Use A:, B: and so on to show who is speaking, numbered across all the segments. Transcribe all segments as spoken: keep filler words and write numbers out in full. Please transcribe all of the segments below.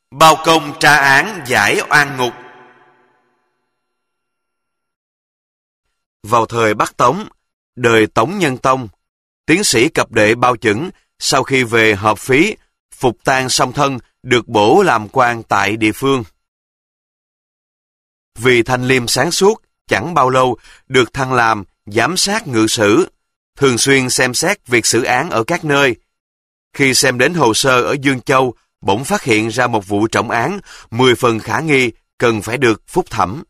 A: Bao công tra án giải oan ngục. Vào thời Bắc Tống, đời Tống Nhân Tông, tiến sĩ cập đệ Bao Chững sau khi về hợp phí, phục tang song thân, được bổ làm quan tại địa phương. Vì thanh liêm sáng suốt, chẳng bao lâu được thăng làm giám sát ngự sử, thường xuyên xem xét việc xử án ở các nơi. Khi xem đến hồ sơ ở Dương Châu, bỗng phát hiện ra một vụ trọng án mười phần khả nghi, cần phải được phúc thẩm.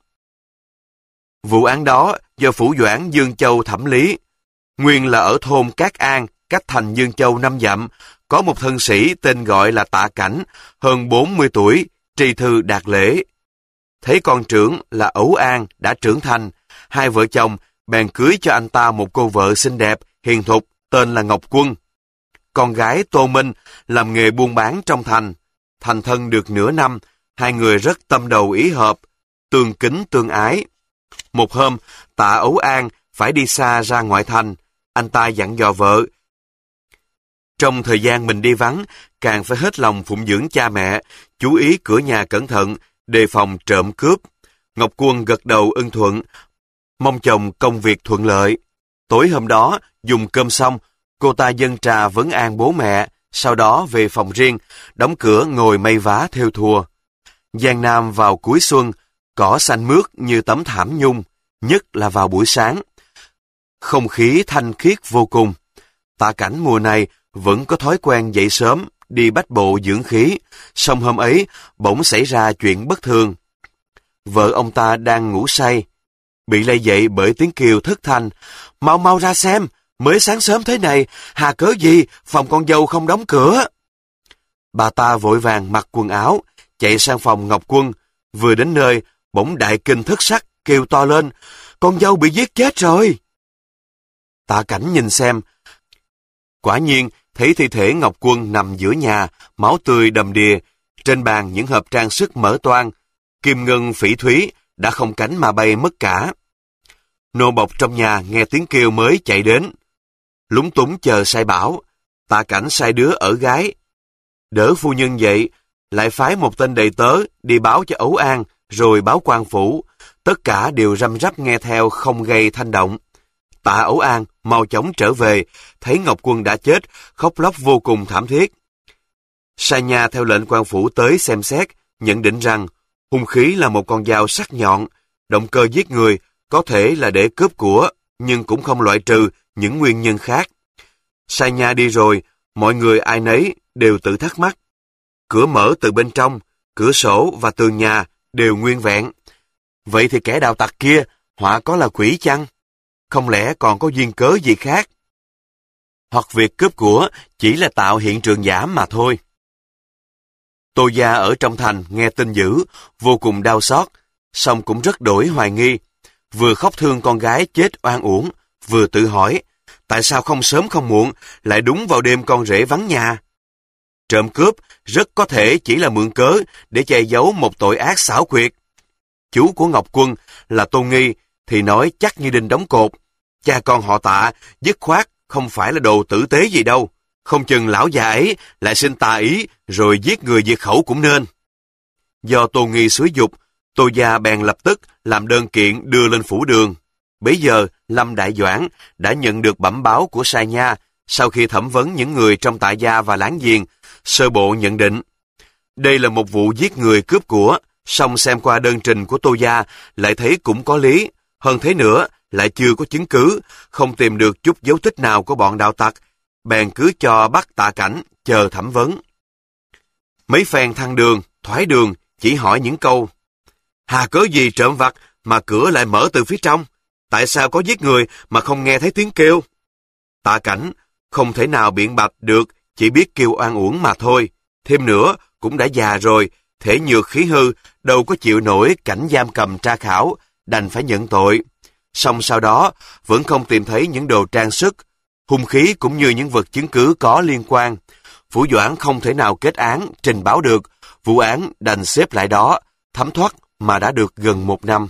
A: Vụ án đó do Phủ Doãn Dương Châu thẩm lý. Nguyên là ở thôn Cát An, cách thành Dương Châu năm dặm, có một thân sĩ tên gọi là Tạ Cảnh, hơn bốn mươi tuổi, tri thư đạt lễ. Thấy con trưởng là Ẩu An đã trưởng thành, hai vợ chồng bèn cưới cho anh ta một cô vợ xinh đẹp, hiền thục, tên là Ngọc Quân. Con gái Tô Minh làm nghề buôn bán trong thành. Thành thân được nửa năm, hai người rất tâm đầu ý hợp, tương kính tương ái. Một hôm, Tạ Ẩu An phải đi xa ra ngoại thành, anh ta dặn dò vợ. Trong thời gian mình đi vắng, càng phải hết lòng phụng dưỡng cha mẹ, chú ý cửa nhà cẩn thận, đề phòng trộm cướp. Ngọc Quân gật đầu ưng thuận, mong chồng công việc thuận lợi. Tối hôm đó, dùng cơm xong, cô ta dâng trà vấn an bố mẹ, sau đó về phòng riêng, đóng cửa ngồi may vá thêu thùa. Giang Nam vào cuối xuân, cỏ xanh mướt như tấm thảm nhung, nhất là vào buổi sáng. Không khí thanh khiết vô cùng. Tạ Cảnh mùa này vẫn có thói quen dậy sớm, đi bách bộ dưỡng khí, song hôm ấy bỗng xảy ra chuyện bất thường. Vợ ông ta đang ngủ say, bị lay dậy bởi tiếng kêu thất thanh. Mau mau ra xem, mới sáng sớm thế này, hà cớ gì phòng con dâu không đóng cửa. Bà ta vội vàng mặc quần áo, chạy sang phòng Ngọc Quân. Vừa đến nơi, bỗng đại kinh thất sắc, kêu to lên, con dâu bị giết chết rồi. Tạ Cảnh nhìn xem, quả nhiên thấy thi thể Ngọc Quân nằm giữa nhà, máu tươi đầm đìa, trên bàn những hộp trang sức mở toang, kim ngân phỉ thúy đã không cánh mà bay mất cả. Nô bộc trong nhà nghe tiếng kêu mới chạy đến, lúng túng chờ sai bảo. Tạ Cảnh sai đứa ở gái đỡ phu nhân dậy, lại phái một tên đầy tớ đi báo cho Ẩu An, rồi báo quan phủ. Tất cả đều răm rắp nghe theo, không gây thanh động. Tạ Ẩu An mau chóng trở về, thấy Ngọc Quân đã chết, khóc lóc vô cùng thảm thiết. Sai nha theo lệnh quan phủ tới xem xét, nhận định rằng hung khí là một con dao sắc nhọn, động cơ giết người có thể là để cướp của, nhưng cũng không loại trừ những nguyên nhân khác. Sai nha đi rồi, mọi người ai nấy đều tự thắc mắc. Cửa mở từ bên trong, cửa sổ và tường nhà đều nguyên vẹn. Vậy thì kẻ đạo tặc kia họa có là quỷ chăng? Không lẽ còn có duyên cớ gì khác? Hoặc việc cướp của chỉ là tạo hiện trường giả mà thôi. Tô gia ở trong thành nghe tin dữ, vô cùng đau xót, song cũng rất đổi hoài nghi. Vừa khóc thương con gái chết oan uổng, vừa tự hỏi, tại sao không sớm không muộn, lại đúng vào đêm con rể vắng nhà? Trộm cướp rất có thể chỉ là mượn cớ để che giấu một tội ác xảo quyệt. Chú của Ngọc Quân là Tô Nghi thì nói chắc như đinh đóng cột. Cha con họ Tạ dứt khoát không phải là đồ tử tế gì đâu. Không chừng lão già ấy lại sinh tà ý rồi giết người diệt khẩu cũng nên. Do Tô Nghi xúi giục, Tô gia bèn lập tức làm đơn kiện đưa lên phủ đường. Bấy giờ Lâm Đại Doãn đã nhận được bẩm báo của sai nha. Sau khi thẩm vấn những người trong Tạ gia và láng giềng, sơ bộ nhận định đây là một vụ giết người cướp của. Song xem qua đơn trình của Tô gia lại thấy cũng có lý. Hơn thế nữa, lại chưa có chứng cứ, không tìm được chút dấu tích nào của bọn đạo tặc, bèn cứ cho bắt Tạ Cảnh chờ thẩm vấn. Mấy phen thăng đường, thoái đường, chỉ hỏi những câu: hà cớ gì trộm vặt mà cửa lại mở từ phía trong? Tại sao có giết người mà không nghe thấy tiếng kêu? Tạ Cảnh không thể nào biện bạch được, chỉ biết kêu oan uổng mà thôi. Thêm nữa, cũng đã già rồi, thể nhược khí hư, đâu có chịu nổi cảnh giam cầm tra khảo, đành phải nhận tội. Song sau đó, vẫn không tìm thấy những đồ trang sức, hung khí cũng như những vật chứng cứ có liên quan. Phủ Doãn không thể nào kết án, trình báo được, vụ án đành xếp lại đó, thấm thoát mà đã được gần một năm.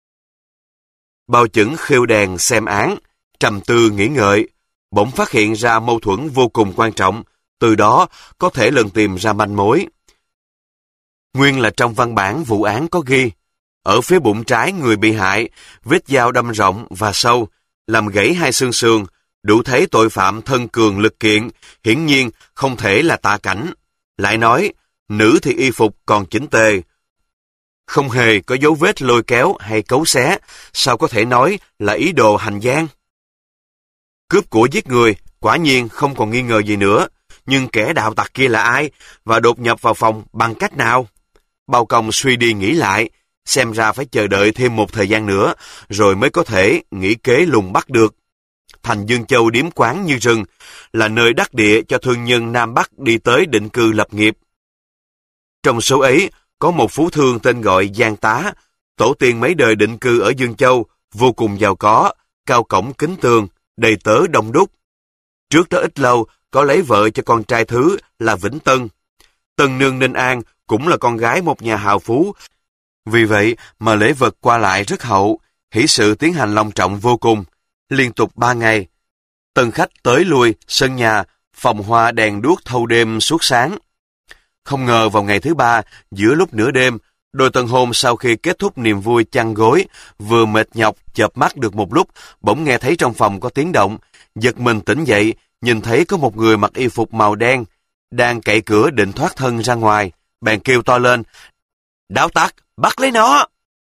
A: Bao Chững khêu đèn xem án, trầm tư nghĩ ngợi, bỗng phát hiện ra mâu thuẫn vô cùng quan trọng, từ đó có thể lần tìm ra manh mối. Nguyên là trong văn bản vụ án có ghi, ở phía bụng trái người bị hại, vết dao đâm rộng và sâu, làm gãy hai xương sườn, đủ thấy tội phạm thân cường lực kiện, hiển nhiên không thể là Tạ Cảnh. Lại nói, nữ thì y phục còn chỉnh tề, không hề có dấu vết lôi kéo hay cấu xé, sao có thể nói là ý đồ hành gian? Cướp của giết người, quả nhiên không còn nghi ngờ gì nữa, nhưng kẻ đạo tặc kia là ai, và đột nhập vào phòng bằng cách nào? Bao Công suy đi nghĩ lại, xem ra phải chờ đợi thêm một thời gian nữa, rồi mới có thể nghĩ kế lùng bắt được. Thành Dương Châu điếm quán như rừng, là nơi đắc địa cho thương nhân Nam Bắc đi tới định cư lập nghiệp. Trong số ấy, có một phú thương tên gọi Giang Tá, tổ tiên mấy đời định cư ở Dương Châu, vô cùng giàu có, cao cổng kính tường, đầy tớ đông đúc. Trước đó ít lâu, có lấy vợ cho con trai thứ là Vĩnh Tân. Tân nương Ninh An cũng là con gái một nhà hào phú, vì vậy mà lễ vật qua lại rất hậu, hỷ sự tiến hành long trọng vô cùng. Liên tục ba ngày, tân khách tới lui, sân nhà, phòng hoa đèn đuốc thâu đêm suốt sáng. Không ngờ vào ngày thứ ba, giữa lúc nửa đêm, đôi tân hôn sau khi kết thúc niềm vui chăn gối, vừa mệt nhọc chợp mắt được một lúc, bỗng nghe thấy trong phòng có tiếng động, giật mình tỉnh dậy, nhìn thấy có một người mặc y phục màu đen, đang cậy cửa định thoát thân ra ngoài, bèn kêu to lên, đạo tặc, bắt lấy nó!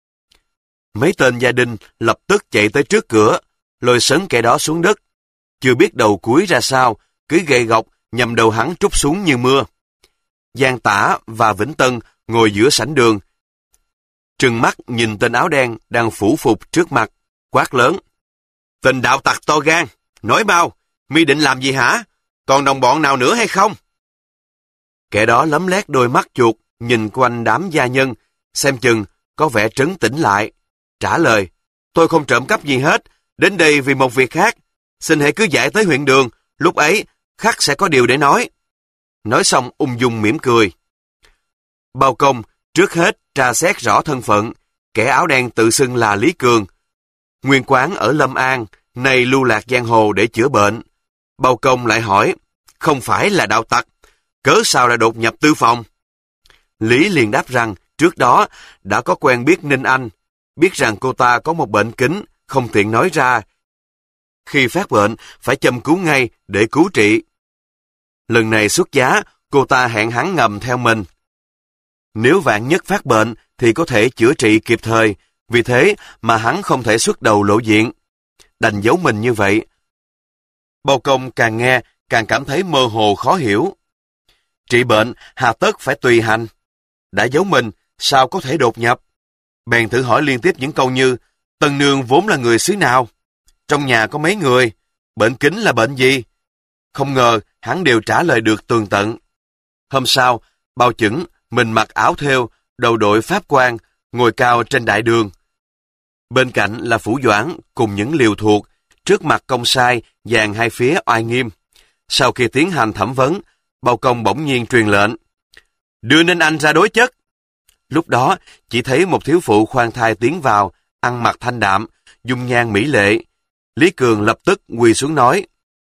A: Mấy tên gia đình lập tức chạy tới trước cửa, lôi sấn kẻ đó xuống đất. Chưa biết đầu cuối ra sao, cứ gậy gộc nhằm đầu hắn trút xuống như mưa. Giang Tả và Vĩnh Tân ngồi giữa sảnh đường, trừng mắt nhìn tên áo đen đang phủ phục trước mặt, quát lớn. Tên đạo tặc to gan, nói mau, mi định làm gì hả? Còn đồng bọn nào nữa hay không? Kẻ đó lấm lét đôi mắt chuột, nhìn quanh đám gia nhân, xem chừng có vẻ trấn tĩnh lại. Trả lời, tôi không trộm cắp gì hết, đến đây vì một việc khác. Xin hãy cứ giải tới huyện đường, lúc ấy khắc sẽ có điều để nói. Nói xong ung dung mỉm cười. Bao Công trước hết tra xét rõ thân phận, kẻ áo đen tự xưng là Lý Cường. Nguyên quán ở Lâm An, nay lưu lạc giang hồ để chữa bệnh. Bao Công lại hỏi, không phải là đạo tặc, cớ sao lại đột nhập tư phòng? Lý liền đáp rằng, trước đó đã có quen biết Ninh Anh, biết rằng cô ta có một bệnh kính, không tiện nói ra. Khi phát bệnh, phải châm cứu ngay để cứu trị. Lần này xuất giá, cô ta hẹn hắn ngầm theo mình. Nếu vạn nhất phát bệnh thì có thể chữa trị kịp thời, vì thế mà hắn không thể xuất đầu lộ diện. Đành giấu mình như vậy. Bao Công càng nghe, càng cảm thấy mơ hồ khó hiểu. Trị bệnh, hà tất phải tùy hành. Đã giấu mình, sao có thể đột nhập? Bèn thử hỏi liên tiếp những câu như, Tân nương vốn là người xứ nào? Trong nhà có mấy người? Bệnh kính là bệnh gì? Không ngờ, hắn đều trả lời được tường tận. Hôm sau, Bao Chững, mình mặc áo thêu, đầu đội pháp quan, ngồi cao trên đại đường. Bên cạnh là Phủ Doãn cùng những liều thuộc, trước mặt công sai, dàn hai phía oai nghiêm. Sau khi tiến hành thẩm vấn, Bao Công bỗng nhiên truyền lệnh. Đưa Ninh Anh ra đối chất. Lúc đó, chỉ thấy một thiếu phụ khoan thai tiến vào, ăn mặc thanh đạm, dung nhan mỹ lệ. Lý Cường lập tức quỳ xuống nói.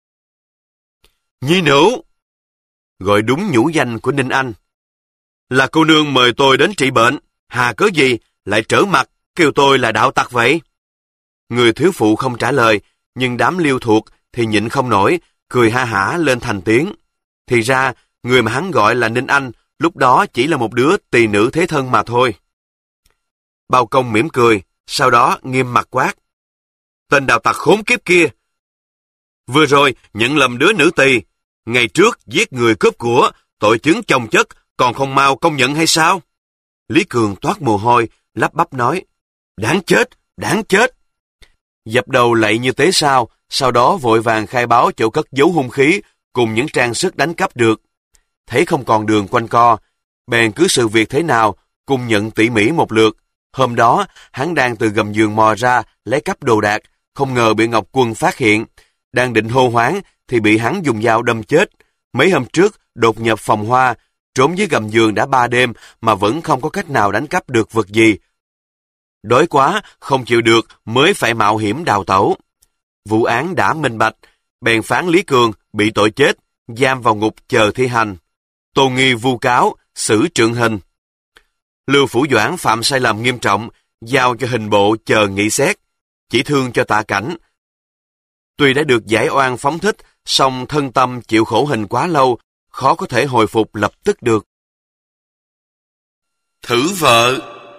A: Nhi nữ! Gọi đúng nhũ danh của Ninh Anh. Là cô nương mời tôi đến trị bệnh, hà cớ gì lại trở mặt, kêu tôi là đạo tặc vậy? Người thiếu phụ không trả lời, nhưng đám liêu thuộc thì nhịn không nổi, cười ha hả lên thành tiếng. Thì ra, người mà hắn gọi là Ninh Anh, lúc đó chỉ là một đứa tỳ nữ thế thân mà thôi. Bao Công mỉm cười, sau đó nghiêm mặt quát. Tên đạo tặc khốn kiếp kia! Vừa rồi nhận lầm đứa nữ tỳ, ngày trước giết người cướp của, tội chứng chồng chất, còn không mau công nhận hay sao? Lý Cường toát mồ hôi, lắp bắp nói. Đáng chết, đáng chết! Dập đầu lạy như thế sao, sau đó vội vàng khai báo chỗ cất giấu hung khí, cùng những trang sức đánh cắp được. Thấy không còn đường quanh co, bèn cứ sự việc thế nào, cùng nhận tỉ mỉ một lượt. Hôm đó, hắn đang từ gầm giường mò ra, lấy cắp đồ đạc, không ngờ bị Ngọc Quân phát hiện. Đang định hô hoáng, thì bị hắn dùng dao đâm chết. Mấy hôm trước, đột nhập phòng hoa, trốn dưới gầm giường đã ba đêm mà vẫn không có cách nào đánh cắp được vật gì. Đói quá, không chịu được mới phải mạo hiểm đào tẩu. Vụ án đã minh bạch, bèn phán Lý Cường bị tội chết, giam vào ngục chờ thi hành. Tô nghi vu cáo, xử trượng hình. Lưu Phủ Doãn phạm sai lầm nghiêm trọng, giao cho hình bộ chờ nghị xét, chỉ thương cho Tạ Cảnh. Tuy đã được giải oan phóng thích, song thân tâm chịu khổ hình quá lâu, khó có thể hồi phục lập tức được. Thử vợ.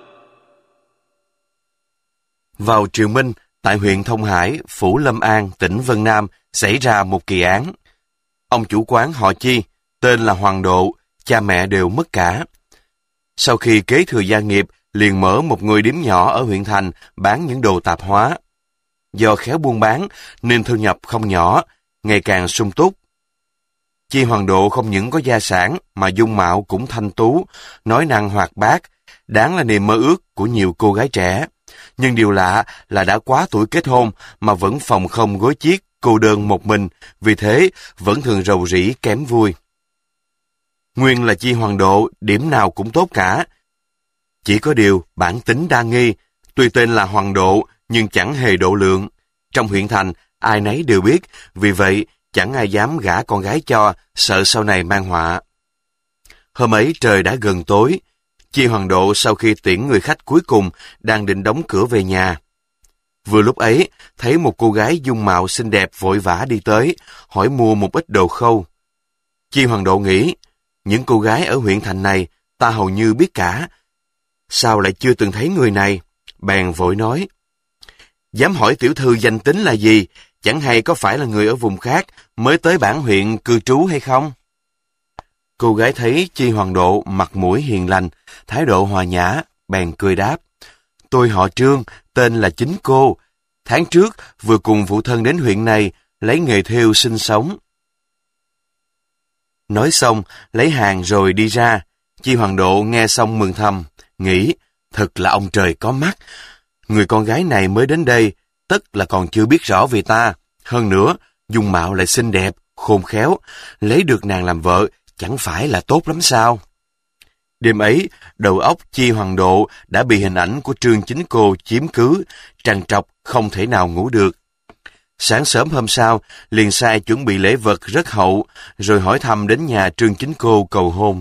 A: Vào triều Minh, tại huyện Thông Hải, phủ Lâm An, tỉnh Vân Nam, xảy ra một kỳ án. Ông chủ quán họ Chi, tên là Hoàng Độ, cha mẹ đều mất cả. Sau khi kế thừa gia nghiệp, liền mở một ngôi điếm nhỏ ở huyện thành bán những đồ tạp hóa. Do khéo buôn bán nên thu nhập không nhỏ, ngày càng sung túc. Chi Hoàng Độ không những có gia sản mà dung mạo cũng thanh tú, nói năng hoạt bát, đáng là niềm mơ ước của nhiều cô gái trẻ. Nhưng điều lạ là đã quá tuổi kết hôn mà vẫn phòng không gối chiếc, cô đơn một mình, vì thế vẫn thường rầu rĩ kém vui. Nguyên là Chi Hoàng Độ điểm nào cũng tốt cả. Chỉ có điều bản tính đa nghi, tuy tên là Hoàng Độ nhưng chẳng hề độ lượng. Trong huyện thành ai nấy đều biết, vì vậy chẳng ai dám gả con gái cho, sợ sau này mang họa. Hôm ấy trời đã gần tối, Chi Hoàng Độ sau khi tiễn người khách cuối cùng đang định đóng cửa về nhà. Vừa lúc ấy, thấy một cô gái dung mạo xinh đẹp vội vã đi tới, hỏi mua một ít đồ khâu. Chi Hoàng Độ nghĩ, những cô gái ở huyện thành này ta hầu như biết cả, sao lại chưa từng thấy người này? Bèn vội nói, dám hỏi tiểu thư danh tính là gì, chẳng hay có phải là người ở vùng khác mới tới bản huyện cư trú hay không? Cô gái thấy Chi Hoàng Độ mặt mũi hiền lành, thái độ hòa nhã, bèn cười đáp, tôi họ Trương, tên là Chính Cô. Tháng trước vừa cùng phụ thân đến huyện này lấy nghề thêu sinh sống. Nói xong, lấy hàng rồi đi ra. Chi Hoàng Độ nghe xong mừng thầm, nghĩ, thật là ông trời có mắt. Người con gái này mới đến đây, tất là còn chưa biết rõ về ta. Hơn nữa, dung mạo lại xinh đẹp, khôn khéo, lấy được nàng làm vợ, chẳng phải là tốt lắm sao? Đêm ấy, đầu óc Chi Hoàng Độ đã bị hình ảnh của Trương Chính Cô chiếm cứ, trằn trọc không thể nào ngủ được. Sáng sớm hôm sau, liền sai chuẩn bị lễ vật rất hậu, rồi hỏi thăm đến nhà Trương Chính Cô cầu hôn.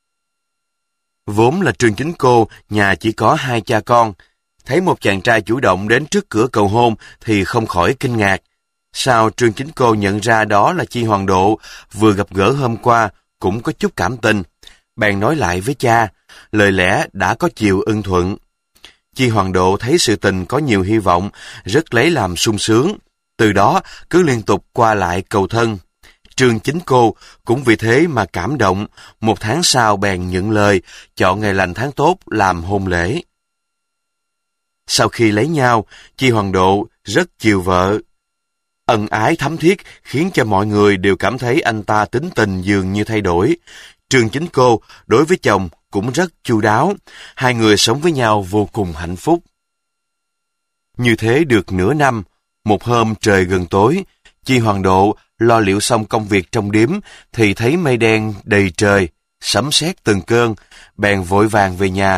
A: Vốn là Trương Chính Cô, nhà chỉ có hai cha con. Thấy một chàng trai chủ động đến trước cửa cầu hôn thì không khỏi kinh ngạc. Sao Trương Chính Cô nhận ra đó là Chi Hoàng Độ, vừa gặp gỡ hôm qua, cũng có chút cảm tình. Bèn nói lại với cha, lời lẽ đã có chiều ưng thuận. Chi Hoàng Độ thấy sự tình có nhiều hy vọng, rất lấy làm sung sướng. Từ đó cứ liên tục qua lại cầu thân. Trương Chính Cô cũng vì thế mà cảm động, một tháng sau bèn nhận lời, chọn ngày lành tháng tốt làm hôn lễ. Sau khi lấy nhau, Chi Hoàng Độ rất chiều vợ. Ân ái thắm thiết khiến cho mọi người đều cảm thấy anh ta tính tình dường như thay đổi. Trương Chính Cô đối với chồng cũng rất chu đáo, hai người sống với nhau vô cùng hạnh phúc. Như thế được nửa năm, một hôm trời gần tối, Chi Hoàng Độ lo liệu xong công việc trong điếm thì thấy mây đen đầy trời, sấm sét từng cơn, bèn vội vàng về nhà.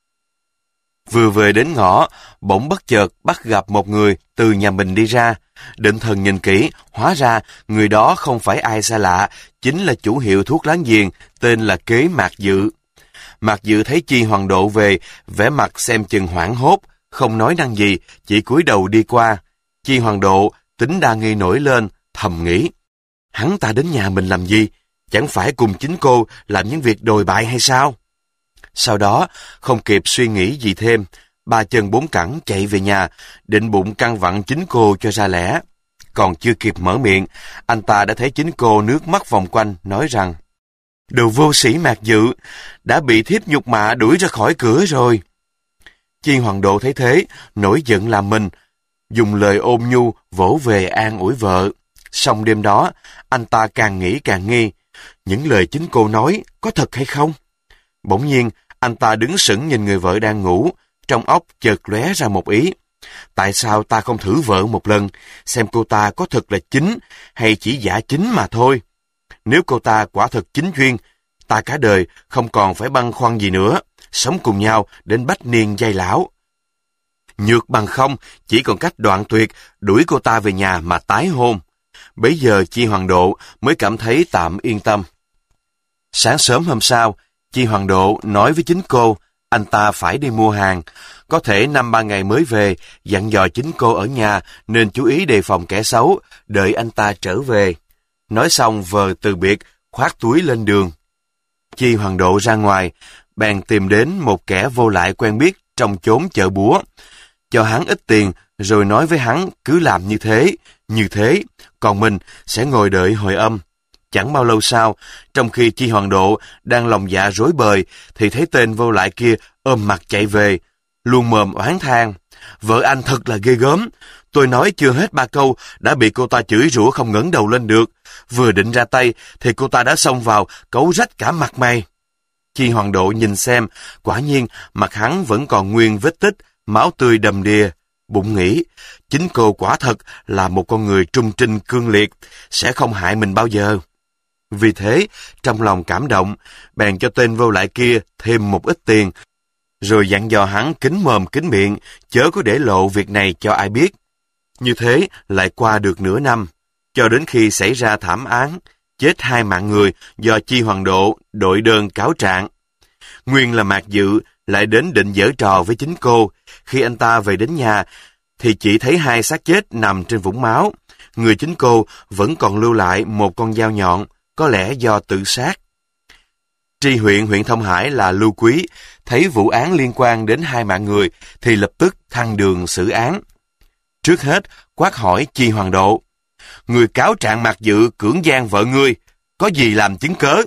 A: Vừa về đến ngõ, bỗng bất chợt bắt gặp một người từ nhà mình đi ra. Định thần nhìn kỹ, hóa ra người đó không phải ai xa lạ, chính là chủ hiệu thuốc láng giềng, tên là Kế Mạc Dự. Mạc Dự thấy Chi Hoàng Độ về, vẻ mặt xem chừng hoảng hốt, không nói năng gì, chỉ cúi đầu đi qua. Chi Hoàng Độ tính đa nghi nổi lên, thầm nghĩ, hắn ta đến nhà mình làm gì? Chẳng phải cùng Chính Cô làm những việc đồi bại hay sao? Sau đó, không kịp suy nghĩ gì thêm, ba chân bốn cẳng chạy về nhà, định bụng căn vặn Chính Cô cho ra lẽ. Còn chưa kịp mở miệng, anh ta đã thấy Chính Cô nước mắt vòng quanh, nói rằng, đồ vô sĩ Mạc Dự, đã bị thiếp nhục mạ đuổi ra khỏi cửa rồi. Chi Hoàng Độ thấy thế, nổi giận làm mình, dùng lời ôn nhu vỗ về an ủi vợ. Xong đêm đó, anh ta càng nghĩ càng nghi, những lời Chính Cô nói có thật hay không? Bỗng nhiên, anh ta đứng sững nhìn người vợ đang ngủ, trong óc chợt lóe ra một ý. Tại sao ta không thử vợ một lần, xem cô ta có thật là chính hay chỉ giả chính mà thôi? Nếu cô ta quả thật chính duyên, ta cả đời không còn phải băn khoăn gì nữa, sống cùng nhau đến bách niên giai lão. Nhược bằng không, chỉ còn cách đoạn tuyệt, đuổi cô ta về nhà mà tái hôn. Bấy giờ Chi Hoàng Độ mới cảm thấy tạm yên tâm. Sáng sớm hôm sau, Chi Hoàng Độ nói với Chính Cô, Anh ta phải đi mua hàng, có thể năm ba ngày mới về, dặn dò chính cô ở nhà nên chú ý đề phòng kẻ xấu, đợi anh ta trở về. Nói xong vờ từ biệt, khoác túi lên đường. Chi Hoàng Độ ra ngoài, bèn tìm đến một kẻ vô lại quen biết trong chốn chợ búa, cho hắn ít tiền rồi nói với hắn cứ làm như thế, như thế, còn mình sẽ ngồi đợi hồi âm. Chẳng bao lâu sau, trong khi Chi Hoàng Độ đang lòng dạ rối bời, thì thấy tên vô lại kia ôm mặt chạy về, luôn mồm oán than: "Vợ anh thật là ghê gớm, tôi nói chưa hết ba câu đã bị cô ta chửi rủa không ngẩng đầu lên được. Vừa định ra tay thì cô ta đã xông vào cấu rách cả mặt mày." Chi Hoàng Độ nhìn xem, quả nhiên mặt hắn vẫn còn nguyên vết tích, máu tươi đầm đìa. Bụng nghĩ, chính cô quả thật là một con người trung trinh cương liệt, sẽ không hại mình bao giờ. Vì thế, trong lòng cảm động, bèn cho tên vô lại kia thêm một ít tiền, rồi dặn dò hắn kín mồm kín miệng, chớ có để lộ việc này cho ai biết. Như thế lại qua được nửa năm, cho đến khi xảy ra thảm án, chết hai mạng người do Chi Hoàng Độ đội đơn cáo trạng. Nguyên là Mạc Dự lại đến định giở trò với chính cô. Khi anh ta về đến nhà, thì chỉ thấy hai xác chết nằm trên vũng máu. Người chính cô vẫn còn lưu lại một con dao nhọn, có lẽ do tự sát. Tri huyện huyện Thông Hải là Lưu Quý, thấy vụ án liên quan đến hai mạng người, thì lập tức thăng đường xử án. Trước hết, quát hỏi Chi Hoàng Độ: "Người cáo trạng Mạc Dự cưỡng gian vợ ngươi, có gì làm chứng cớ?"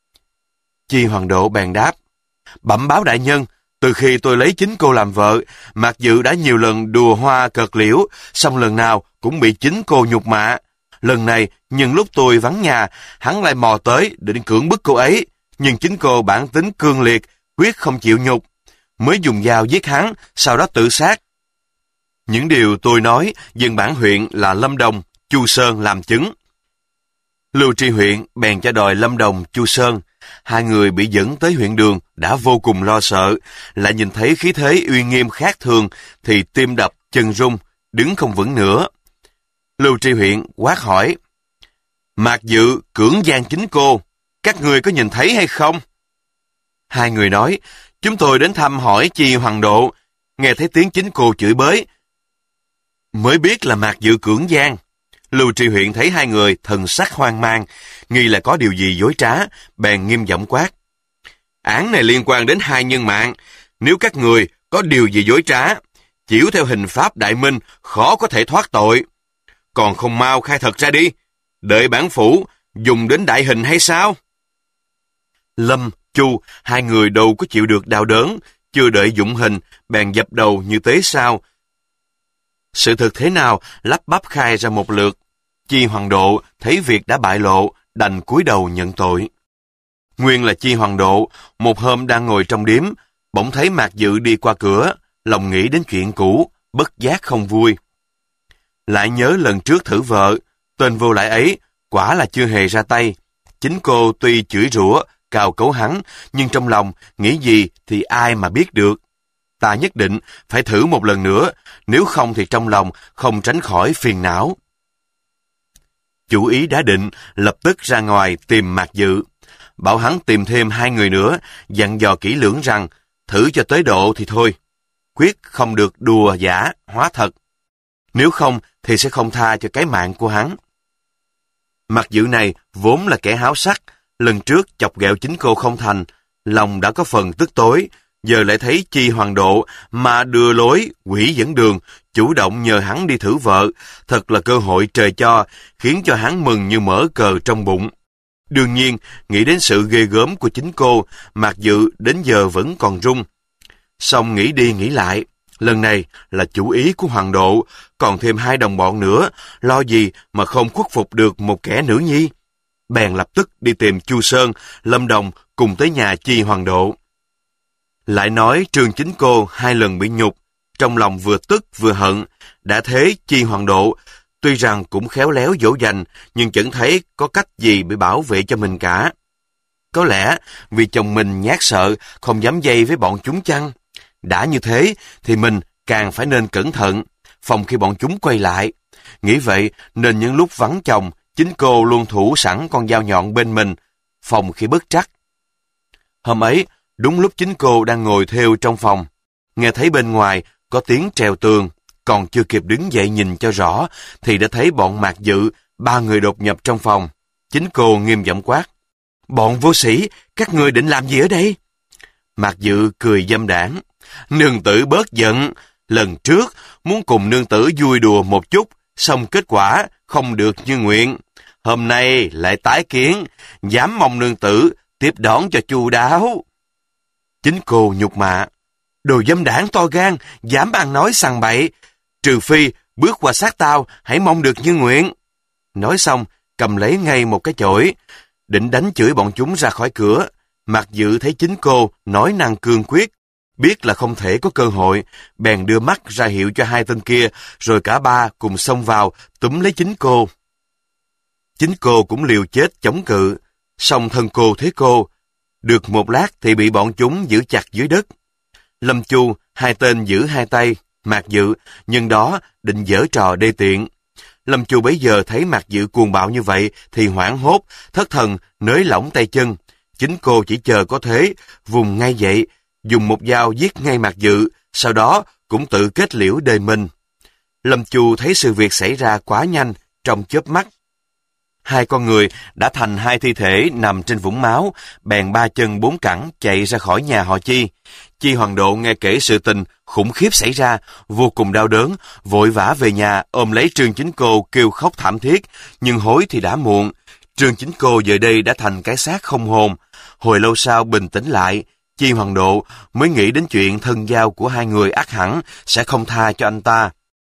A: Chi Hoàng Độ bèn đáp: "Bẩm báo đại nhân, từ khi tôi lấy chính cô làm vợ, Mạc Dự đã nhiều lần đùa hoa cợt liễu, song lần nào cũng bị chính cô nhục mạ. Lần này, nhân lúc tôi vắng nhà, hắn lại mò tới định cưỡng bức cô ấy, nhưng chính cô bản tính cương liệt, quyết không chịu nhục, mới dùng dao giết hắn, sau đó tự sát. Những điều tôi nói, dân bản huyện là Lâm Đồng, Chu Sơn làm chứng." Lưu tri huyện bèn cho đòi Lâm Đồng, Chu Sơn. Hai người bị dẫn tới huyện đường đã vô cùng lo sợ, lại nhìn thấy khí thế uy nghiêm khác thường thì tim đập chân rung, đứng không vững nữa. Lưu tri huyện quát hỏi: "Mạc Dự cưỡng gian chính cô, các người có nhìn thấy hay không?" Hai người nói: "Chúng tôi đến thăm hỏi Chi Hoàng Độ, nghe thấy tiếng chính cô chửi bới, mới biết là Mạc Dự cưỡng gian." Lưu tri huyện thấy hai người thần sắc hoang mang, nghi là có điều gì dối trá, bèn nghiêm giọng quát: "Án này liên quan đến hai nhân mạng, nếu các người có điều gì dối trá, chịu theo hình pháp đại minh, khó có thể thoát tội. Còn không mau khai thật ra đi, đợi bản phủ dùng đến đại hình hay sao?" Lâm, Chu, hai người đâu có chịu được đau đớn, chưa đợi dụng hình, bèn dập đầu như tế sao. Sự thực thế nào, lắp bắp khai ra một lượt. Chi Hoàng Độ thấy việc đã bại lộ, đành cúi đầu nhận tội. Nguyên là Chi Hoàng Độ, một hôm đang ngồi trong điếm, bỗng thấy Mạc Dự đi qua cửa, lòng nghĩ đến chuyện cũ, bất giác không vui. Lại nhớ lần trước thử vợ, tên vô lại ấy, quả là chưa hề ra tay. Chính cô tuy chửi rủa, cào cấu hắn, nhưng trong lòng nghĩ gì thì ai mà biết được. Ta nhất định phải thử một lần nữa, nếu không thì trong lòng không tránh khỏi phiền não. Chủ ý đã định, lập tức ra ngoài tìm Mạc Dự. Bảo hắn tìm thêm hai người nữa, dặn dò kỹ lưỡng rằng, thử cho tới độ thì thôi. Quyết không được đùa giả, hóa thật. Nếu không thì sẽ không tha cho cái mạng của hắn. Mạc Dự này vốn là kẻ háo sắc, lần trước chọc ghẹo chính cô không thành, lòng đã có phần tức tối, giờ lại thấy Chi Hoàng Độ mà đưa lối, quỷ dẫn đường, chủ động nhờ hắn đi thử vợ, thật là cơ hội trời cho, khiến cho hắn mừng như mở cờ trong bụng. Đương nhiên, nghĩ đến sự ghê gớm của chính cô, Mạc Dự đến giờ vẫn còn run. Xong nghĩ đi nghĩ lại, lần này là chủ ý của Hoàng Độ, còn thêm hai đồng bọn nữa, lo gì mà không khuất phục được một kẻ nữ nhi. Bèn lập tức đi tìm Chu Sơn, Lâm Đồng cùng tới nhà Chi Hoàng Độ. Lại nói Trương chính cô hai lần bị nhục, trong lòng vừa tức vừa hận, đã thế Chi Hoàng Độ tuy rằng cũng khéo léo dỗ dành, nhưng chẳng thấy có cách gì để bảo vệ cho mình cả. Có lẽ vì chồng mình nhát sợ, không dám dây với bọn chúng chăng? Đã như thế thì mình càng phải nên cẩn thận, phòng khi bọn chúng quay lại. Nghĩ vậy nên những lúc vắng chồng, chính cô luôn thủ sẵn con dao nhọn bên mình, phòng khi bất trắc. Hôm ấy, Đúng lúc chính cô đang ngồi thêu trong phòng, nghe thấy bên ngoài có tiếng trèo tường, còn chưa kịp đứng dậy nhìn cho rõ, thì đã thấy bọn Mạc Dự, ba người đột nhập trong phòng. Chính cô nghiêm giọng quát: "Bọn vô sĩ, các ngươi định làm gì ở đây?" Mạc Dự cười dâm đãng: "Nương tử bớt giận, lần trước muốn cùng nương tử vui đùa một chút, xong kết quả không được như nguyện. Hôm nay lại tái kiến, dám mong nương tử tiếp đón cho chu đáo." Chính cô nhục mạ: "Đồ dâm đảng to gan, dám ăn nói sằng bậy, trừ phi bước qua sát tao, hãy mong được như nguyện." Nói xong, cầm lấy ngay một cái chổi, định đánh chửi bọn chúng ra khỏi cửa. Mạc Dự thấy chính cô nói năng cương quyết, biết là không thể có cơ hội, bèn đưa mắt ra hiệu cho hai tên kia, rồi cả ba cùng xông vào, túm lấy chính cô. Chính cô cũng liều chết chống cự, song thân cô thế cô. Được một lát thì bị bọn chúng giữ chặt dưới đất. Lâm Chu, hai tên giữ hai tay, Mạc Dự, nhưng đó định giở trò đê tiện. Lâm Chu bấy giờ thấy Mạc Dự cuồng bạo như vậy thì hoảng hốt, thất thần, nới lỏng tay chân. Chính cô chỉ chờ có thế, vùng ngay dậy, dùng một dao giết ngay Mạc Dự, sau đó cũng tự kết liễu đời mình. Lâm Chu thấy sự việc xảy ra quá nhanh, trong chớp mắt. Hai con người đã thành hai thi thể nằm trên vũng máu, bèn ba chân bốn cẳng chạy ra khỏi nhà họ Chi. Chi Hoàng Độ nghe kể sự tình khủng khiếp xảy ra, vô cùng đau đớn, vội vã về nhà ôm lấy Trương Chính Cô kêu khóc thảm thiết, nhưng hối thì đã muộn. Trương Chính Cô giờ đây đã thành cái xác không hồn. Hồi lâu sau bình tĩnh lại, Chi Hoàng Độ mới nghĩ đến chuyện thân giao của hai người ắt hẳn sẽ không tha cho anh ta.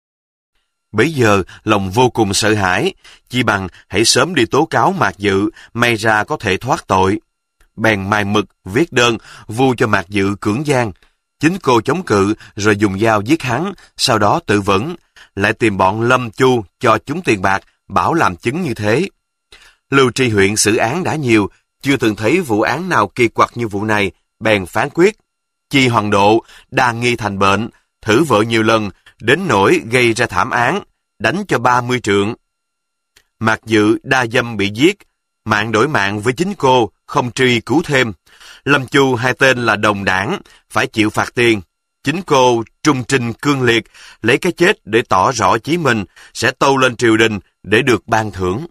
A: Bấy giờ lòng vô cùng sợ hãi, chi bằng hãy sớm đi tố cáo Mạc Dự, may ra có thể thoát tội. Bèn mài mực viết đơn vu cho Mạc Dự cưỡng gian. Chính cô chống cự rồi dùng dao giết hắn, sau đó tự vẫn, lại tìm bọn Lâm Chu cho chúng tiền bạc, bảo làm chứng như thế. Lưu tri huyện xử án đã nhiều, chưa từng thấy vụ án nào kỳ quặc như vụ này, bèn phán quyết. Chi Hoàng Độ đa nghi thành bệnh, thử vợ nhiều lần, đến nỗi gây ra thảm án, đánh cho ba mươi trượng. Mạc Dự đa dâm bị giết, mạng đổi mạng với chính cô, không truy cứu thêm. Lâm Chu hai tên là đồng đảng, phải chịu phạt tiền. Chính cô trung trinh cương liệt, lấy cái chết để tỏ rõ chí mình, sẽ tâu lên triều đình để được ban thưởng.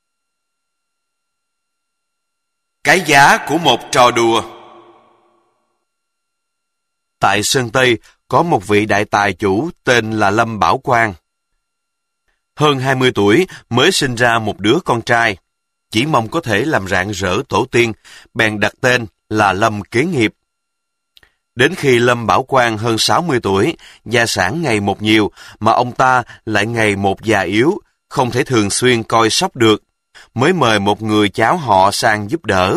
A: Cái giá của một trò đùa. Tại Sơn Tây có một vị đại tài chủ tên là Lâm Bảo Quang. Hơn hai mươi tuổi mới sinh ra một đứa con trai, chỉ mong có thể làm rạng rỡ tổ tiên, bèn đặt tên là Lâm Kế Nghiệp. Đến khi Lâm Bảo Quang hơn sáu mươi tuổi, gia sản ngày một nhiều, mà ông ta lại ngày một già yếu, không thể thường xuyên coi sóc được, mới mời một người cháu họ sang giúp đỡ.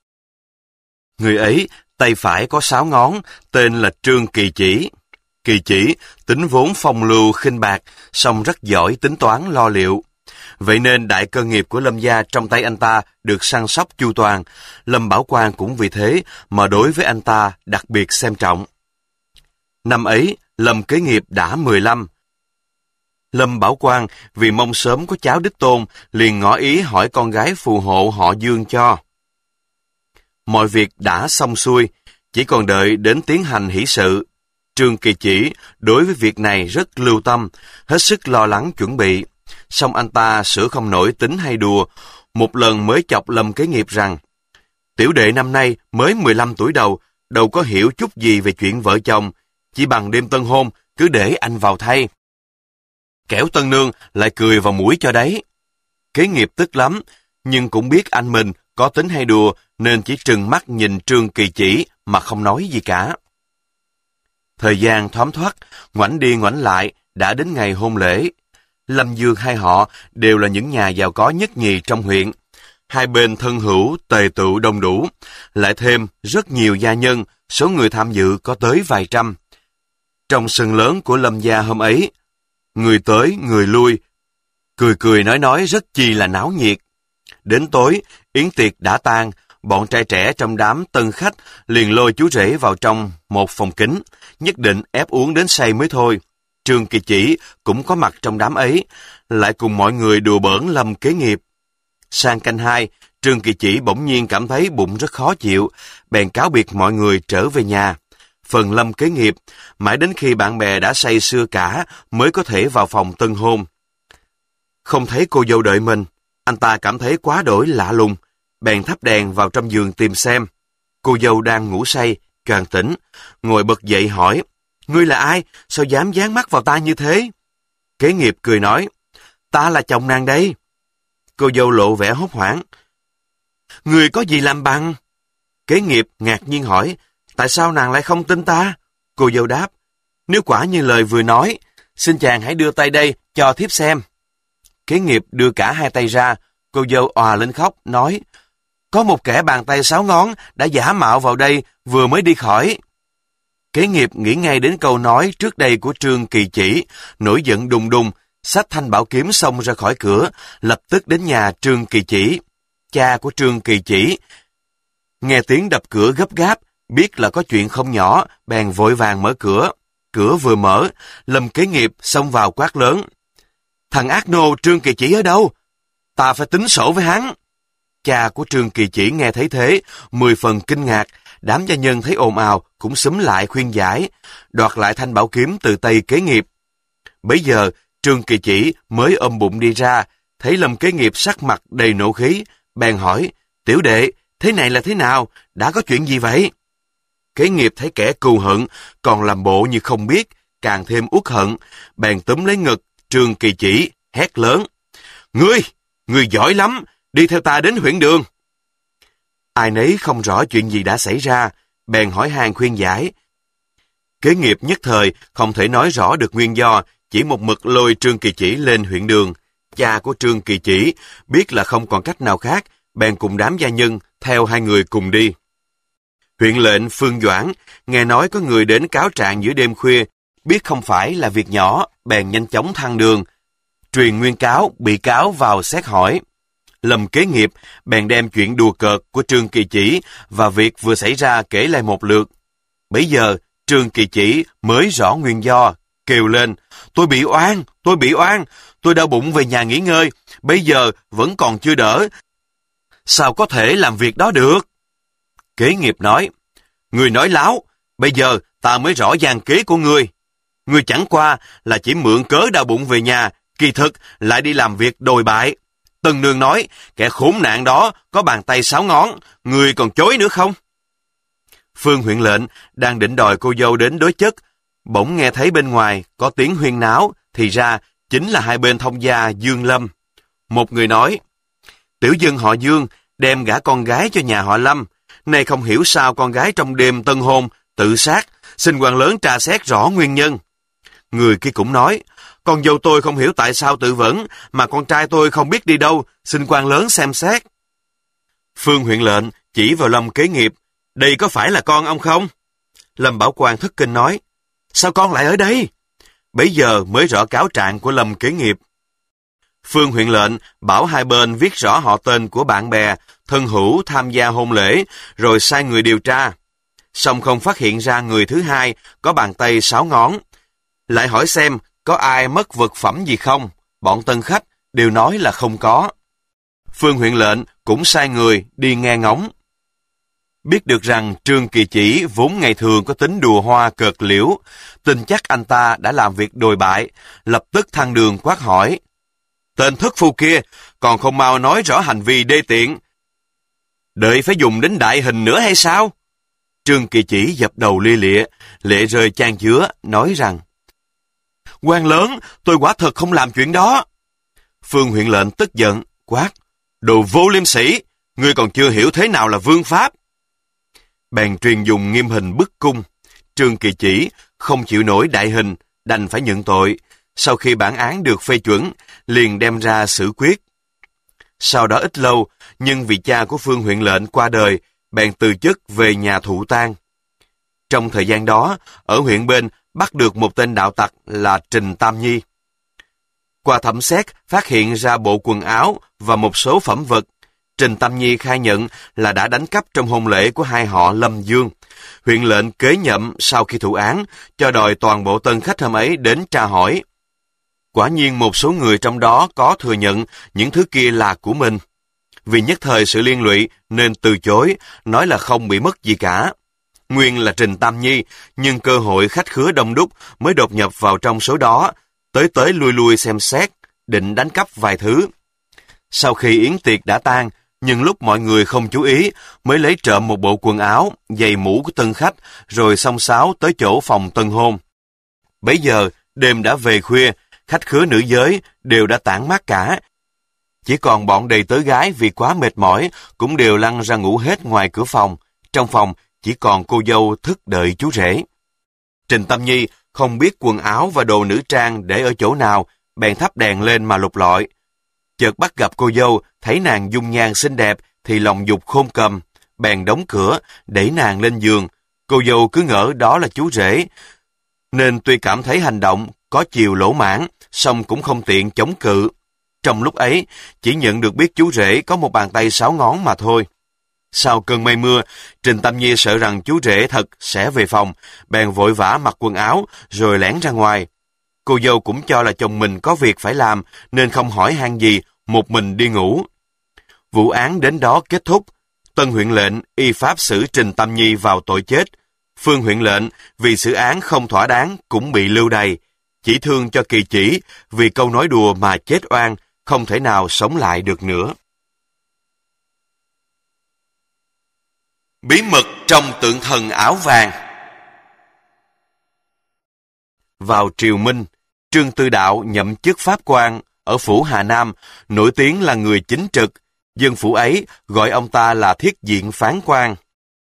A: Người ấy, tay phải có sáu ngón, tên là Trương Kỳ Chỉ. Kỳ Chỉ tính vốn phong lưu khinh bạc, song rất giỏi tính toán lo liệu. Vậy nên đại cơ nghiệp của Lâm gia trong tay anh ta được săn sóc chu toàn. Lâm Bảo Quang cũng vì thế mà đối với anh ta đặc biệt xem trọng. Năm ấy, Lâm Kế Nghiệp đã mười lăm. Lâm Bảo Quang vì mong sớm có cháu đích tôn, liền ngỏ ý hỏi con gái phù hộ họ Dương cho. Mọi việc đã xong xuôi, chỉ còn đợi đến tiến hành hỷ sự. Trương Kỳ Chỉ đối với việc này rất lưu tâm, hết sức lo lắng chuẩn bị. Song anh ta sửa không nổi tính hay đùa, một lần mới chọc Lâm Kế Nghiệp rằng: "Tiểu đệ năm nay mới mười lăm tuổi đầu, đâu có hiểu chút gì về chuyện vợ chồng, chỉ bằng đêm tân hôn, cứ để anh vào thay." Kẻo tân nương lại cười vào mũi cho đấy. Kế Nghiệp tức lắm, nhưng cũng biết anh mình có tính hay đùa, nên chỉ trừng mắt nhìn Trương Kỳ Chỉ mà không nói gì cả. Thời gian thoáng thoát, ngoảnh đi ngoảnh lại, đã đến ngày hôn lễ. Lâm Dương hai họ đều là những nhà giàu có nhất nhì trong huyện. Hai bên thân hữu tề tựu đông đủ, lại thêm rất nhiều gia nhân, số người tham dự có tới vài trăm. Trong sân lớn của Lâm gia hôm ấy, người tới người lui, cười cười nói nói rất chi là náo nhiệt. Đến tối, yến tiệc đã tan, bọn trai trẻ trong đám tân khách liền lôi chú rể vào trong một phòng kính, nhất định ép uống đến say mới thôi. Trương Kỳ Chỉ cũng có mặt trong đám ấy, lại cùng mọi người đùa bỡn Lâm Kế Nghiệp. Sang canh hai, Trương Kỳ Chỉ bỗng nhiên cảm thấy bụng rất khó chịu, bèn cáo biệt mọi người trở về nhà. Phần Lâm Kế Nghiệp, mãi đến khi bạn bè đã say sưa cả mới có thể vào phòng tân hôn. Không thấy cô dâu đợi mình, anh ta cảm thấy quá đổi lạ lùng, bèn thắp đèn vào trong giường tìm xem. Cô dâu đang ngủ say, càng tỉnh, ngồi bật dậy hỏi, ngươi là ai, sao dám dán mắt vào ta như thế? Kế Nghiệp cười nói, ta là chồng nàng đây. Cô dâu lộ vẻ hốt hoảng, ngươi có gì làm bằng? Kế Nghiệp ngạc nhiên hỏi, tại sao nàng lại không tin ta? Cô dâu đáp, nếu quả như lời vừa nói, xin chàng hãy đưa tay đây cho thiếp xem. Kế Nghiệp đưa cả hai tay ra, cô dâu òa lên khóc, nói, có một kẻ bàn tay sáu ngón đã giả mạo vào đây vừa mới đi khỏi. Kế Nghiệp nghĩ ngay đến câu nói trước đây của Trương Kỳ Chỉ, nổi giận đùng đùng, xách thanh bảo kiếm xông ra khỏi cửa, lập tức đến nhà Trương Kỳ Chỉ. Cha của Trương Kỳ Chỉ nghe tiếng đập cửa gấp gáp, biết là có chuyện không nhỏ, bèn vội vàng mở cửa. Cửa vừa mở, Lâm Kế Nghiệp xông vào quát lớn, thằng ác nô Trương Kỳ Chỉ ở đâu? Ta phải tính sổ với hắn. Cha của Trương Kỳ Chỉ nghe thấy thế, mười phần kinh ngạc, đám gia nhân thấy ồn ào cũng xúm lại khuyên giải, đoạt lại thanh bảo kiếm từ tay Kế Nghiệp. Bấy giờ, Trương Kỳ Chỉ mới ôm bụng đi ra, thấy Lâm Kế Nghiệp sắc mặt đầy nộ khí, bèn hỏi, tiểu đệ, thế này là thế nào? Đã có chuyện gì vậy? Kế Nghiệp thấy kẻ cừu hận, còn làm bộ như không biết, càng thêm uất hận, bèn túm lấy ngực Trương Kỳ Chỉ, hét lớn, Ngươi, ngươi giỏi lắm, đi theo ta đến huyện đường. Ai nấy không rõ chuyện gì đã xảy ra, bèn hỏi han khuyên giải. Kế Nghiệp nhất thời không thể nói rõ được nguyên do, chỉ một mực lôi Trương Kỳ Chỉ lên huyện đường. Cha của Trương Kỳ Chỉ biết là không còn cách nào khác, bèn cùng đám gia nhân theo hai người cùng đi. Huyện lệnh Phương Doãn nghe nói có người đến cáo trạng giữa đêm khuya, biết không phải là việc nhỏ, bèn nhanh chóng thăng đường, truyền nguyên cáo bị cáo vào xét hỏi. Lâm Kế Nghiệp bèn đem chuyện đùa cợt của Trương Kỳ Chỉ và việc vừa xảy ra kể lại một lượt. Bấy giờ Trương Kỳ Chỉ mới rõ nguyên do, kêu lên, tôi bị oan, tôi bị oan, tôi đau bụng về nhà nghỉ ngơi, bây giờ vẫn còn chưa đỡ, sao có thể làm việc đó được? Kế Nghiệp nói, người nói láo, bây giờ ta mới rõ gian kế của ngươi. Ngươi chẳng qua là chỉ mượn cớ đau bụng về nhà, kỳ thực lại đi làm việc đồi bại. Tân nương nói, kẻ khốn nạn đó có bàn tay sáu ngón, ngươi còn chối nữa không? Phương huyện lệnh đang định đòi cô dâu đến đối chất, bỗng nghe thấy bên ngoài có tiếng huyên náo, thì ra chính là hai bên thông gia Dương Lâm. Một người nói, tiểu dân họ Dương đem gả con gái cho nhà họ Lâm, nay không hiểu sao con gái trong đêm tân hôn tự sát, xin quan lớn tra xét rõ nguyên nhân. Người kia cũng nói, con dâu tôi không hiểu tại sao tự vẫn, mà con trai tôi không biết đi đâu, xin quan lớn xem xét. Phương huyện lệnh chỉ vào Lâm Kế Nghiệp, đây có phải là con ông không? Lâm Bảo Quan thất kinh nói, sao con lại ở đây? Bấy giờ mới rõ cáo trạng của Lâm Kế Nghiệp. Phương huyện lệnh bảo hai bên viết rõ họ tên của bạn bè, thân hữu tham gia hôn lễ, rồi sai người điều tra. Song không phát hiện ra người thứ hai có bàn tay sáu ngón. Lại hỏi xem có ai mất vật phẩm gì không, bọn tân khách đều nói là không có. Phương huyện lệnh cũng sai người đi nghe ngóng. Biết được rằng Trương Kỳ Chỉ vốn ngày thường có tính đùa hoa cợt liễu, tin chắc anh ta đã làm việc đồi bại, lập tức thăng đường quát hỏi. Tên thất phu kia còn không mau nói rõ hành vi đê tiện. Đợi phải dùng đến đại hình nữa hay sao? Trương Kỳ Chỉ dập đầu lia lịa, lệ rơi chan chứa, nói rằng, quan lớn, tôi quả thật không làm chuyện đó. Phương huyện lệnh tức giận, quát, đồ vô liêm sĩ, ngươi còn chưa hiểu thế nào là vương pháp. Bèn truyền dùng nghiêm hình bức cung. Trương Kỳ Chỉ không chịu nổi đại hình, đành phải nhận tội. Sau khi bản án được phê chuẩn, liền đem ra xử quyết. Sau đó ít lâu, nhưng vì cha của Phương huyện lệnh qua đời, bèn từ chức về nhà thụ tang. Trong thời gian đó, ở huyện bên bắt được một tên đạo tặc là Trình Tam Nhi. Qua thẩm xét, phát hiện ra bộ quần áo và một số phẩm vật. Trình Tam Nhi khai nhận là đã đánh cắp trong hôn lễ của hai họ Lâm Dương. Huyện lệnh kế nhậm sau khi thụ án, cho đòi toàn bộ tân khách hôm ấy đến tra hỏi. Quả nhiên một số người trong đó có thừa nhận những thứ kia là của mình. Vì nhất thời sự liên lụy nên từ chối, nói là không bị mất gì cả. Nguyên là Trình Tam Nhi, nhưng cơ hội khách khứa đông đúc mới đột nhập vào trong số đó, tới tới lui lui xem xét, định đánh cắp vài thứ. Sau khi yến tiệc đã tan, nhưng lúc mọi người không chú ý, mới lấy trộm một bộ quần áo, giày mũ của tân khách, rồi xông xáo tới chỗ phòng tân hôn. Bấy giờ, đêm đã về khuya, khách khứa nữ giới đều đã tản mát cả. Chỉ còn bọn đầy tớ gái vì quá mệt mỏi, cũng đều lăn ra ngủ hết ngoài cửa phòng. Trong phòng, chỉ còn cô dâu thức đợi chú rể. Trình Tâm Nhi không biết quần áo và đồ nữ trang để ở chỗ nào, bèn thắp đèn lên mà lục lọi. Chợt bắt gặp cô dâu, thấy nàng dung nhan xinh đẹp thì lòng dục khôn cầm, bèn đóng cửa, đẩy nàng lên giường. Cô dâu cứ ngỡ đó là chú rể, nên tuy cảm thấy hành động có chiều lỗ mãn, song cũng không tiện chống cự. Trong lúc ấy, chỉ nhận được biết chú rể có một bàn tay sáu ngón mà thôi. Sau cơn mây mưa, Trình Tâm Nhi sợ rằng chú rể thật sẽ về phòng, bèn vội vã mặc quần áo rồi lẻn ra ngoài. Cô dâu cũng cho là chồng mình có việc phải làm nên không hỏi han gì, một mình đi ngủ. Vụ án đến đó kết thúc. Tân huyện lệnh y pháp xử Trình Tâm Nhi vào tội chết. Phương huyện lệnh vì xử án không thỏa đáng cũng bị lưu đày. Chỉ thương cho Kỳ Chỉ vì câu nói đùa mà chết oan, không thể nào sống lại được nữa. Bí mật trong tượng thần áo vàng. Vào triều Minh, Trương Tư Đạo nhậm chức pháp quan ở phủ Hà Nam, nổi tiếng là người chính trực. Dân phủ ấy gọi ông ta là thiết diện phán quan.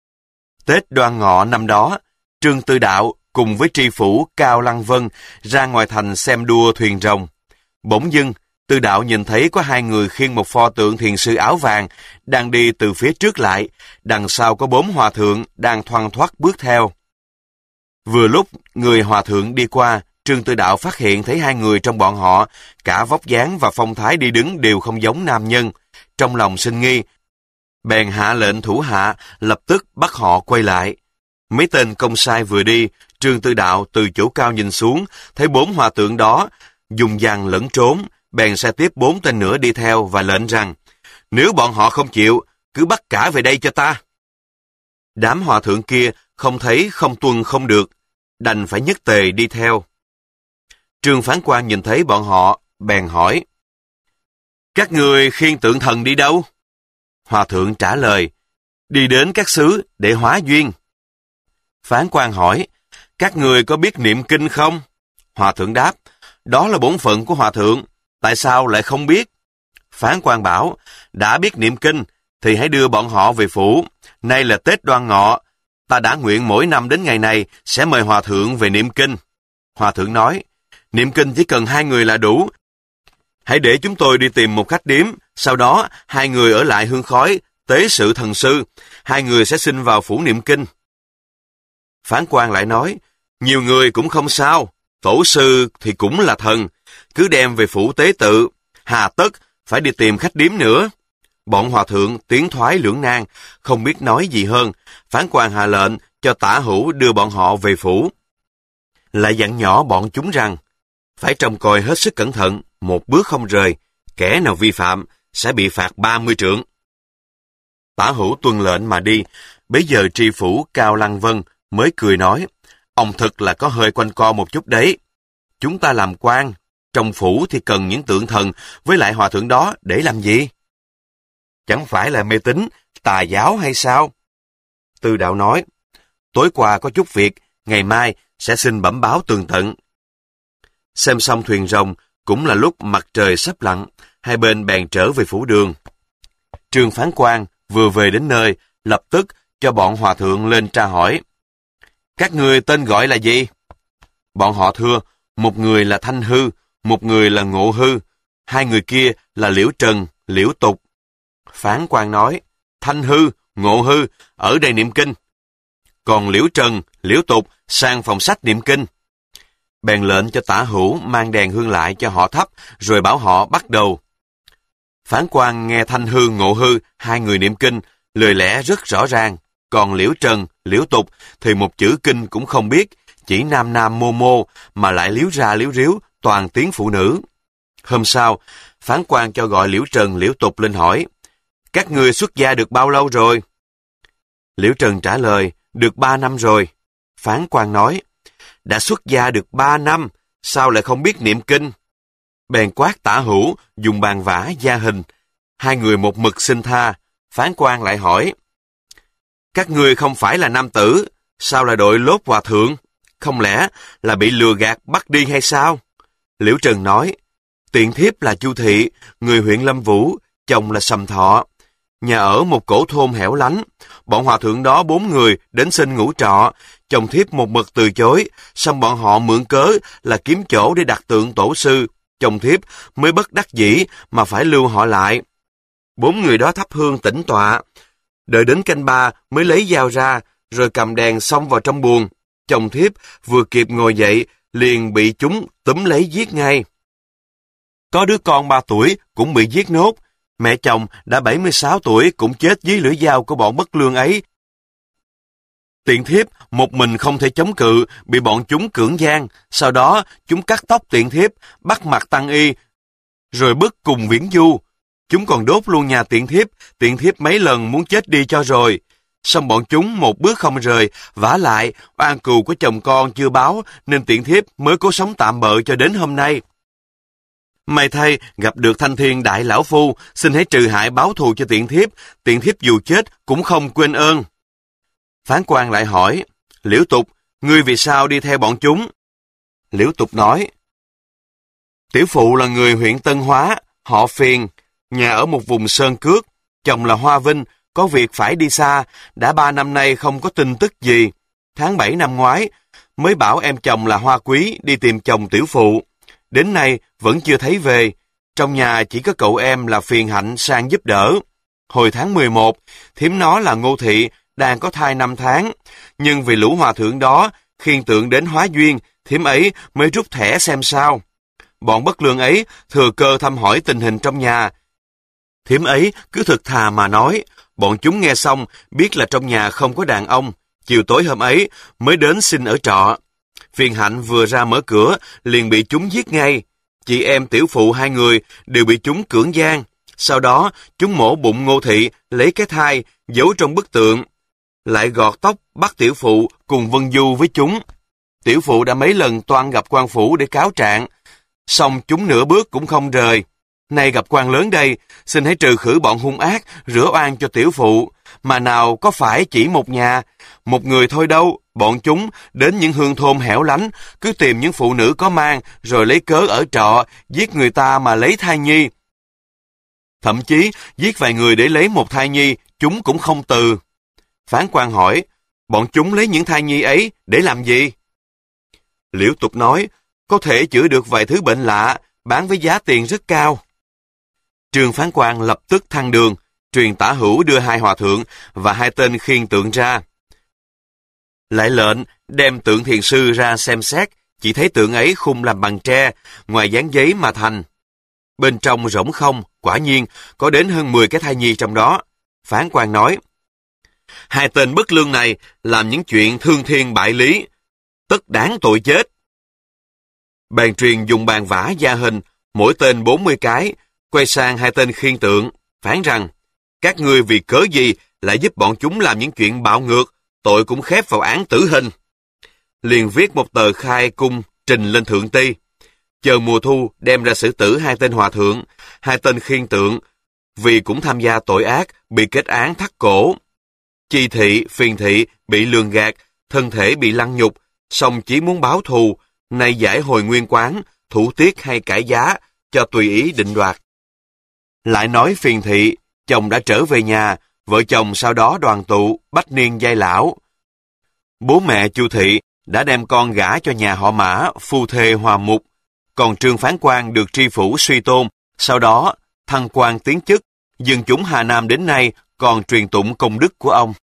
A: Tết Đoan Ngọ năm đó, Trương Tư Đạo cùng với tri phủ Cao Lăng Vân ra ngoài thành xem đua thuyền rồng. Bỗng dưng, Tư Đạo nhìn thấy có hai người khiêng một pho tượng thiền sư áo vàng đang đi từ phía trước lại, đằng sau có bốn hòa thượng đang thoăn thoắt bước theo. Vừa lúc người hòa thượng đi qua, Trương Tư Đạo phát hiện thấy hai người trong bọn họ, cả vóc dáng và phong thái đi đứng đều không giống nam nhân. Trong lòng sinh nghi, bèn hạ lệnh thủ hạ lập tức bắt họ quay lại. Mấy tên công sai vừa đi, Trương Tư Đạo từ chỗ cao nhìn xuống, thấy bốn hòa thượng đó dùng dằn lẫn trốn, bèn sai tiếp bốn tên nữa đi theo và lệnh rằng, nếu bọn họ không chịu, cứ bắt cả về đây cho ta. Đám hòa thượng kia không thấy không tuân không được, đành phải nhất tề đi theo. Trương phán quan nhìn thấy bọn họ, bèn hỏi, các người khiêng tượng thần đi đâu? Hòa thượng trả lời, đi đến các xứ để hóa duyên. Phán quan hỏi, các người có biết niệm kinh không? Hòa thượng đáp, đó là bổn phận của hòa thượng, tại sao lại không biết? Phán quan bảo, đã biết niệm kinh thì hãy đưa bọn họ về phủ. Nay là Tết Đoan Ngọ, ta đã nguyện mỗi năm đến ngày này sẽ mời hòa thượng về niệm kinh. Hòa thượng nói, niệm kinh chỉ cần hai người là đủ. Hãy để chúng tôi đi tìm một khách điếm, sau đó hai người ở lại hương khói, tế sự thần sư, hai người sẽ xin vào phủ niệm kinh. Phán quan lại nói, nhiều người cũng không sao, tổ sư thì cũng là thần, cứ đem về phủ tế tự, hà tất phải đi tìm khách điếm nữa. Bọn hòa thượng tiến thoái lưỡng nan, không biết nói gì hơn. Phán quan hạ lệnh cho Tả Hữu đưa bọn họ về phủ. Lại dặn nhỏ bọn chúng rằng, phải trông coi hết sức cẩn thận, một bước không rời, kẻ nào vi phạm sẽ bị phạt ba mươi trượng. Tả Hữu tuân lệnh mà đi. Bấy giờ tri phủ Cao Lăng Vân mới cười nói, ông thật là có hơi quanh co một chút đấy. Chúng ta làm quan, trong phủ thì cần những tượng thần với lại hòa thượng đó để làm gì? Chẳng phải là mê tín, tà giáo hay sao? Tư Đạo nói, tối qua có chút việc, ngày mai sẽ xin bẩm báo tường tận. Xem xong thuyền rồng, cũng là lúc mặt trời sắp lặn, hai bên bèn trở về phủ đường. Trương phán quan vừa về đến nơi, lập tức cho bọn hòa thượng lên tra hỏi. Các người tên gọi là gì? Bọn họ thưa, một người là Thanh Hư, một người là Ngộ Hư, hai người kia là Liễu Trần, Liễu Tục. Phán quan nói, Thanh Hư, Ngộ Hư ở đây niệm kinh, còn Liễu Trần, Liễu Tục sang phòng sách niệm kinh. Bèn lệnh cho Tả Hữu mang đèn hương lại cho họ thắp, rồi bảo họ bắt đầu. Phán quan nghe Thanh Hư, Ngộ Hư, hai người niệm kinh, lời lẽ rất rõ ràng, còn Liễu Trần, Liễu Tục thì một chữ kinh cũng không biết, chỉ nam nam mô mô mà lại liếu ra liếu riếu, toàn tiếng phụ nữ. Hôm sau, phán quan cho gọi Liễu Trần, Liễu Tục lên hỏi, các ngươi xuất gia được bao lâu rồi? Liễu Trần trả lời, được ba năm rồi. Phán quan nói, đã xuất gia được ba năm, sao lại không biết niệm kinh? Bèn quát Tả Hữu, dùng bàn vả gia hình. Hai người một mực xin tha. Phán quan lại hỏi, các ngươi không phải là nam tử, sao lại đội lốt hòa thượng? Không lẽ là bị lừa gạt bắt đi hay sao? Liễu Trần nói, tiện thiếp là Chu Thị, người huyện Lâm Vũ, chồng là Sầm Thọ. Nhà ở một cổ thôn hẻo lánh, bọn hòa thượng đó bốn người đến xin ngủ trọ, chồng thiếp một mực từ chối, xong bọn họ mượn cớ là kiếm chỗ để đặt tượng tổ sư, chồng thiếp mới bất đắc dĩ mà phải lưu họ lại. Bốn người đó thắp hương tĩnh tọa, đợi đến canh ba mới lấy dao ra, rồi cầm đèn xông vào trong buồng. Chồng thiếp vừa kịp ngồi dậy, liền bị chúng túm lấy giết ngay. Có đứa con ba tuổi cũng bị giết nốt, mẹ chồng đã bảy mươi sáu tuổi cũng chết dưới lưỡi dao của bọn bất lương ấy. Tiện thiếp một mình không thể chống cự, bị bọn chúng cưỡng gian, sau đó chúng cắt tóc tiện thiếp, bắt mặt tăng y, rồi bức cùng viễn du. Chúng còn đốt luôn nhà tiện thiếp, tiện thiếp mấy lần muốn chết đi cho rồi. Xong bọn chúng một bước không rời, vả lại, oan cừu của chồng con chưa báo, nên tiện thiếp mới cố sống tạm bợ cho đến hôm nay. May thay gặp được Thanh Thiên Đại Lão Phu, xin hãy trừ hại báo thù cho tiện thiếp, tiện thiếp dù chết cũng không quên ơn. Phán quan lại hỏi, Liễu Tục, ngươi vì sao đi theo bọn chúng? Liễu Tục nói, tiểu phụ là người huyện Tân Hóa, họ Phiền, nhà ở một vùng sơn cước, chồng là Hoa Vinh, có việc phải đi xa, đã ba năm nay không có tin tức gì. Tháng bảy năm ngoái, mới bảo em chồng là Hoa Quý đi tìm chồng tiểu phụ. Đến nay vẫn chưa thấy về, trong nhà chỉ có cậu em là Phiền Hạnh sang giúp đỡ. Hồi tháng mười một, thím nó là Ngô Thị, đang có thai năm tháng, nhưng vì lũ hòa thượng đó, khiên tượng đến hóa duyên, thím ấy mới rút thẻ xem sao. Bọn bất lương ấy thừa cơ thăm hỏi tình hình trong nhà. Thím ấy cứ thực thà mà nói, bọn chúng nghe xong biết là trong nhà không có đàn ông, chiều tối hôm ấy mới đến xin ở trọ. Phiền Hạnh vừa ra mở cửa liền bị chúng giết ngay. Chị em tiểu phụ hai người đều bị chúng cưỡng gian. Sau đó chúng mổ bụng Ngô Thị, lấy cái thai giấu trong bức tượng, lại gọt tóc bắt tiểu phụ cùng Vân Du với chúng. Tiểu phụ đã mấy lần toan gặp quan phủ để cáo trạng, song chúng nửa bước cũng không rời. Nay gặp quan lớn đây, xin hãy trừ khử bọn hung ác, rửa oan cho tiểu phụ, mà nào có phải chỉ một nhà, một người thôi đâu. Bọn chúng đến những hương thôn hẻo lánh, cứ tìm những phụ nữ có mang, rồi lấy cớ ở trọ, giết người ta mà lấy thai nhi. Thậm chí, giết vài người để lấy một thai nhi, chúng cũng không từ. Phán quan hỏi, bọn chúng lấy những thai nhi ấy để làm gì? Liễu Tục nói, có thể chữa được vài thứ bệnh lạ, bán với giá tiền rất cao. Trương phán quan lập tức thăng đường, truyền Tả Hữu đưa hai hòa thượng và hai tên khiên tượng ra. Lại lệnh đem tượng thiền sư ra xem xét, chỉ thấy tượng ấy khung làm bằng tre, ngoài dán giấy mà thành. Bên trong rỗng không, quả nhiên có đến hơn mười cái thai nhi trong đó. Phán quan nói, hai tên bất lương này làm những chuyện thương thiên bại lý, tất đáng tội chết. Bèn truyền dùng bàn vả gia hình, mỗi tên bốn mươi cái, quay sang hai tên khiên tượng, phán rằng, các ngươi vì cớ gì lại giúp bọn chúng làm những chuyện bạo ngược, tội cũng khép vào án tử hình. Liền viết một tờ khai cung trình lên thượng ty, chờ mùa thu đem ra xử tử hai tên hòa thượng, hai tên khiên tượng, vì cũng tham gia tội ác, bị kết án thắt cổ. Chi thị, Phiền thị bị lường gạt, thân thể bị lăng nhục, song chỉ muốn báo thù, nay giải hồi nguyên quán, thủ tiết hay cải giá, cho tùy ý định đoạt. Lại nói Phiền thị, chồng đã trở về nhà, vợ chồng sau đó đoàn tụ, bách niên giai lão. Bố mẹ Chu Thị đã đem con gả cho nhà họ Mã, phu thê hòa mục, còn Trương phán quan được tri phủ suy tôn, sau đó thăng quan tiến chức, dân chúng Hà Nam đến nay còn truyền tụng công đức của ông.